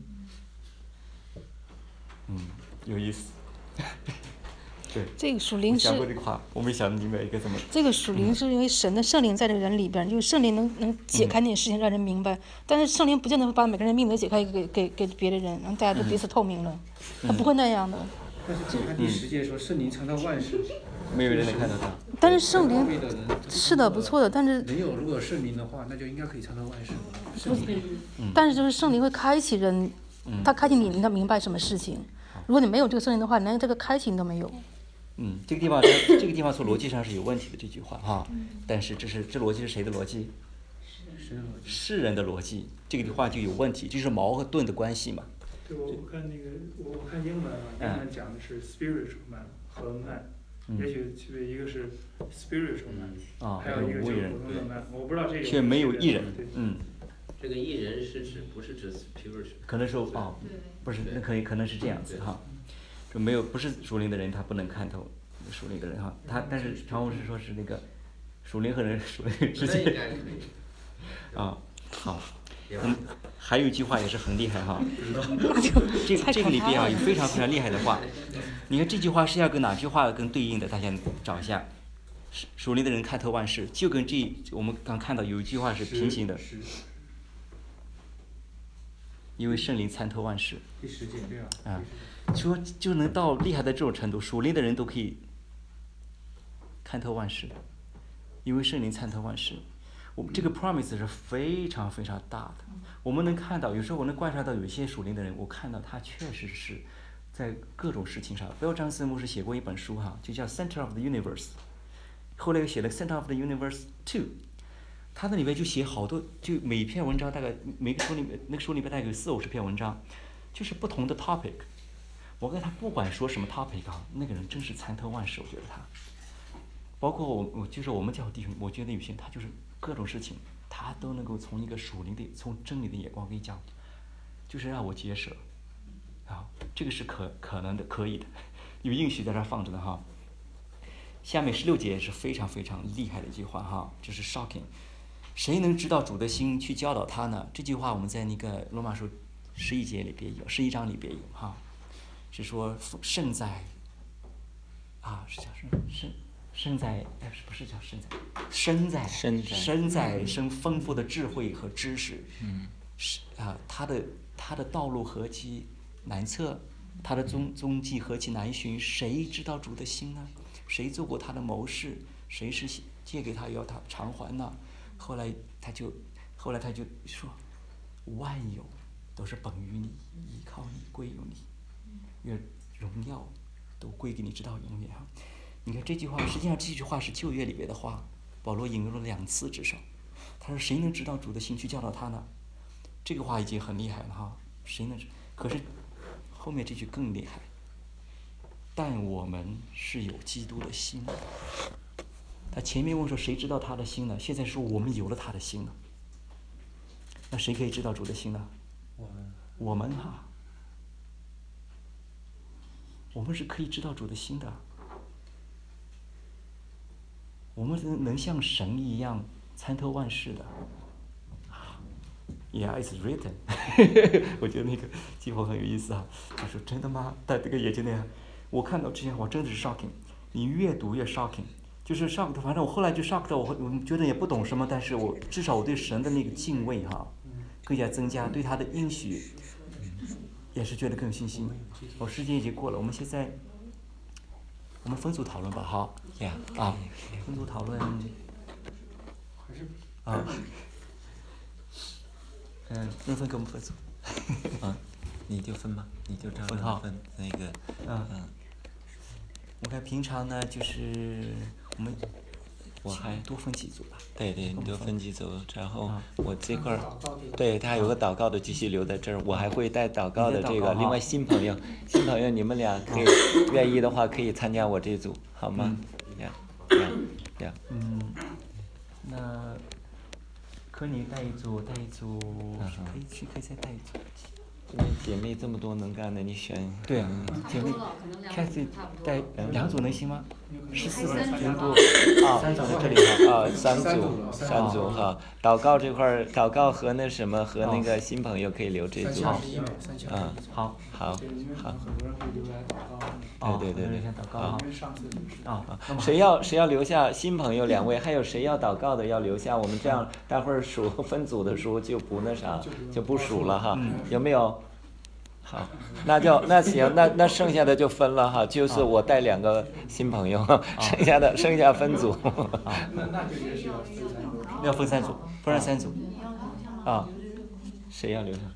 有意思。对， 这个属灵是我讲过这个话，我没想明白一个怎么。 这个属灵是因为神的圣灵在这个人里边，就是圣灵能解开那些事情，让人明白。但是圣灵不见得会把每个人秘密都解开给别的人，然后大家都彼此透明了，他不会那样的。 但是解开第10节说圣灵常到万事， 没有人能看到他。 但是圣灵是的不错的，但是如果圣灵的话，那就应该可以常到万事。 但是就是圣灵会开启人，他开启你，他明白什么事情。如果你没有这个圣灵的话，连这个开启你都没有。 这个地方从逻辑上是有问题的这句话但是这逻辑是谁的逻辑？世人的逻辑，这个话就有问题，就是矛和盾的关系嘛。 对，我看我看英文英文讲的是 spiritual man 和 man，也许一个是 spiritual man，还有一个就是普通的 man，我不知道这个。 却没有一人， 这个一人是指不是指 spiritual？ 可能说不是，那可能是这样子就没有不是属灵的人，他不能看透属灵的人他但是常红是说是那个属灵和属灵之间好，还有一句话也是很厉害这个里边有非常非常厉害的话。你看这句话是要跟哪句话跟对应的？大家找一下。属灵的人看透万事，就跟我们刚看到有一句话是平行的。因为圣灵参透万事。 第10节对说就能到厉害的这种程度，属灵的人都可以看透万事，因为圣灵参透万事。 我们这个 promise 是非常非常大的。我们能看到，有时候我能观察到有些属灵的人，我看到他确实是在各种事情上。Bill Johnson牧师写过一本书哈，就叫 Center of the Universe， 后来又写了 Center of the Universe 2。他那里面就写好多，就每篇文章大概每个书里面，那个书里面大概有40-50篇文章，就是不同的 topic。我跟他不管说什么 topic 啊，那个人真是参透万事，我觉得他。包括我就是我们教会弟兄，我觉得有些他就是各种事情，他都能够从一个属灵的、从真理的眼光给你讲，就是让我结舌。啊，这个是可能的，可以的，有应许在这儿放着的哈。下面16节是非常非常厉害的一句话哈，就是 shocking。谁能知道主的心去教导他呢？这句话我们在那个罗马书11节里边有，11章里边有哈，是说圣在，啊是叫生在，不是叫生在生丰富的智慧和知识，他的道路何其难测，他的踪迹何其难寻，谁知道主的心呢？谁做过他的谋士？谁是借给他要他偿还呢？后来他就说，万有都是本于你，依靠你，归于你，愿荣耀都归给你，直到永远哈。你看这句话，实际上这句话是旧约里边的话，保罗引用了2次至少。他说：“谁能知道主的心去教导他呢？”这个话已经很厉害了哈，谁能？可是后面这句更厉害。但我们是有基督的心的。他前面问说谁知道他的心呢？现在说我们有了他的心了。那谁可以知道主的心呢？我们哈，我们是可以知道主的心的。我们能像神一样参透万事的。Yeah, it's written 。我觉得那个计划很有意思啊。他说真的吗？戴这个眼镜那样，我看到这些话真的是 shocking。你越读越 shocking。就是 shock， 反正我后来就 shock 到我觉得也不懂什么，但是我至少我对神的那个敬畏哈，更加增加，对他的应许也是觉得更有信心。我时间已经过了，我们现在我们分组讨论吧，好，啊，分组讨论，啊，能分给我们分组， 啊，你就分吧，你就照着分那个， 我看平常呢就是我还多分几组吧。 对，你多分几组，然后我这块儿，对他有个祷告的继续留在这儿，我还会带祷告的这个。另外新朋友你们俩可以愿意的话可以参加我这组，好吗？ 那可你带一组，可以再带一组。 因为姐妹这么多能干的，你选。 对，姐妹 ，Cathy 带2组能行吗？14个人多，3组在这里哈。 3组哈。祷告这块儿，祷告和那什么和那个新朋友可以留这组。好。对。谁要留下新朋友2位，还有谁要祷告的要留下，我们这样待会儿数分组的时候就不那啥，就不数了哈，有没有？好，那行，那剩下的就分了哈，就是我带2个新朋友，剩下分组。 要分3组，分成3组。啊， 谁要留下？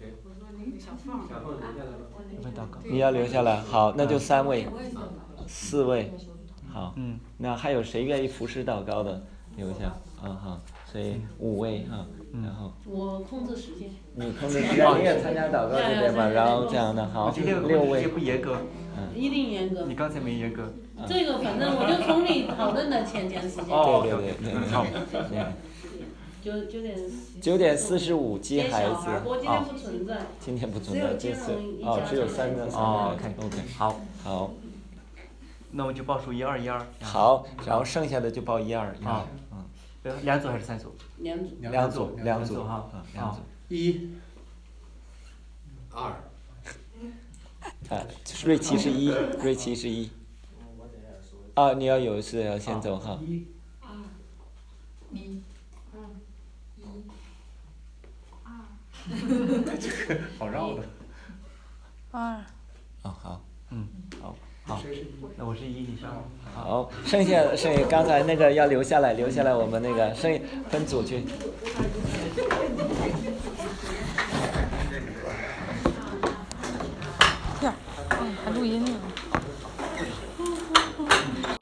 你要留下来，好，那就3位，4位，好，那还有谁愿意服侍祷告的留下？好，谁5位哈，然后我控制时间。 你控制时间，你也参加祷告这边嘛，然后这样的，好，6位。 不严格。 一定严格。 你刚才没严格。 这个反正我就从你讨论的前时间。 对，好。9点45接孩子。 我今天不存在。 今天不存在，这次只有3个。OK， 好。 那我就报数1、2、1、2。 好，然后剩下的就报1、2、1。 2组还是3组 ？2组哈，2组。 1、2。 瑞奇是1。你要先走哈。 1、 这个好绕的。 好。 好，那我是一，你是二。 好，剩下刚才那个要留下来，我们那个分组去。